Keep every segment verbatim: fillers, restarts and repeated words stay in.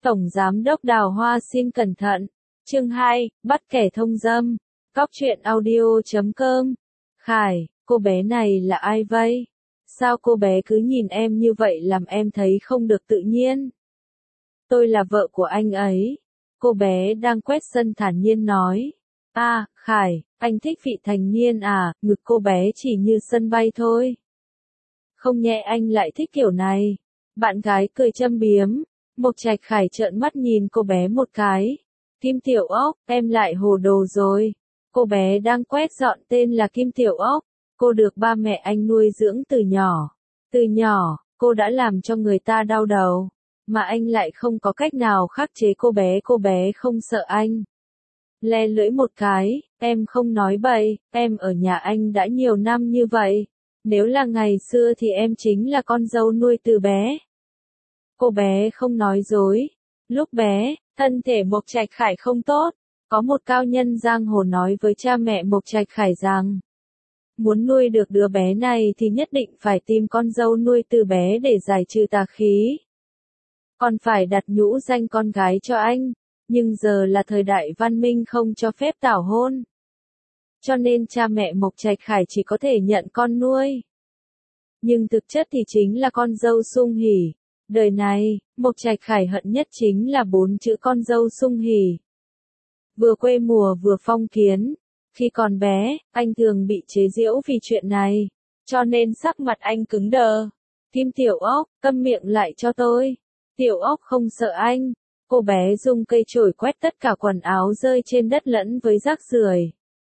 Tổng Giám đốc Đào Hoa xin cẩn thận. Chương hai, bắt kẻ thông dâm. Cóc truyện audio chấm com. Khải, cô bé này là ai vậy? Sao cô bé cứ nhìn em như vậy làm em thấy không được tự nhiên? Tôi là vợ của anh ấy. Cô bé đang quét sân thản nhiên nói. À, Khải, anh thích vị thành niên à, ngực cô bé chỉ như sân bay thôi. Không nhẹ anh lại thích kiểu này. Bạn gái cười châm biếm. Mộc Trạch Khải trợn mắt nhìn cô bé một cái. Kim Tiểu Ốc, em lại hồ đồ rồi. Cô bé đang quét dọn tên là Kim Tiểu Ốc. Cô được ba mẹ anh nuôi dưỡng từ nhỏ. Từ nhỏ, cô đã làm cho người ta đau đầu. Mà anh lại không có cách nào khắc chế cô bé, cô bé không sợ anh. Le lưỡi một cái, em không nói bậy, em ở nhà anh đã nhiều năm như vậy. Nếu là ngày xưa thì em chính là con dâu nuôi từ bé. Cô bé không nói dối. Lúc bé, thân thể Mộc Trạch Khải không tốt. Có một cao nhân giang hồ nói với cha mẹ Mộc Trạch Khải rằng, muốn nuôi được đứa bé này thì nhất định phải tìm con dâu nuôi từ bé để giải trừ tà khí. Còn phải đặt nhũ danh con gái cho anh. Nhưng giờ là thời đại văn minh không cho phép tảo hôn. Cho nên cha mẹ Mộc Trạch Khải chỉ có thể nhận con nuôi. Nhưng thực chất thì chính là con dâu sung hỉ. Đời này, Mộc Trạch Khải hận nhất chính là bốn chữ con dâu sung hỉ. Vừa quê mùa vừa phong kiến. Khi còn bé, anh thường bị chế giễu vì chuyện này. Cho nên sắc mặt anh cứng đờ. Kim Tiểu Ốc, câm miệng lại cho tôi. Tiểu Ốc không sợ anh. Cô bé dùng cây chổi quét tất cả quần áo rơi trên đất lẫn với rác rưởi.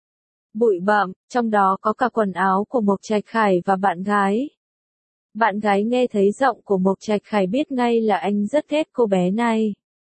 Bụi bặm, trong đó có cả quần áo của Mộc Trạch Khải và bạn gái. Bạn gái nghe thấy giọng của Mộc Trạch Khải biết ngay là anh rất ghét cô bé này.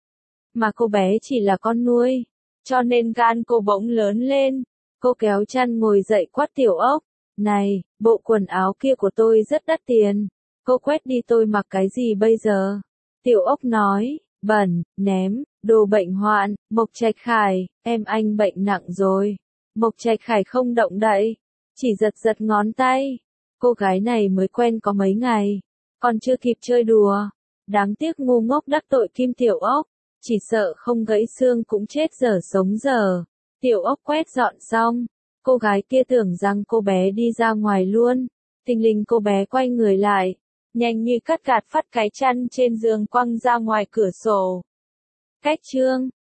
Mà cô bé chỉ là con nuôi, cho nên gan cô bỗng lớn lên. Cô kéo chăn ngồi dậy quát Tiểu Ốc. Này, bộ quần áo kia của tôi rất đắt tiền. Cô quét đi tôi mặc cái gì bây giờ? Tiểu Ốc nói, bẩn, ném, đồ bệnh hoạn. Mộc Trạch Khải, em anh bệnh nặng rồi. Mộc Trạch Khải không động đậy, chỉ giật giật ngón tay. Cô gái này mới quen có mấy ngày, còn chưa kịp chơi đùa. Đáng tiếc ngu ngốc đắc tội Kim Tiểu Ốc, chỉ sợ không gãy xương cũng chết dở sống dở. Tiểu Ốc quét dọn xong, cô gái kia tưởng rằng cô bé đi ra ngoài luôn. Thình lình cô bé quay người lại, nhanh như cắt gạt phắt cái chăn trên giường quăng ra ngoài cửa sổ. Cách chương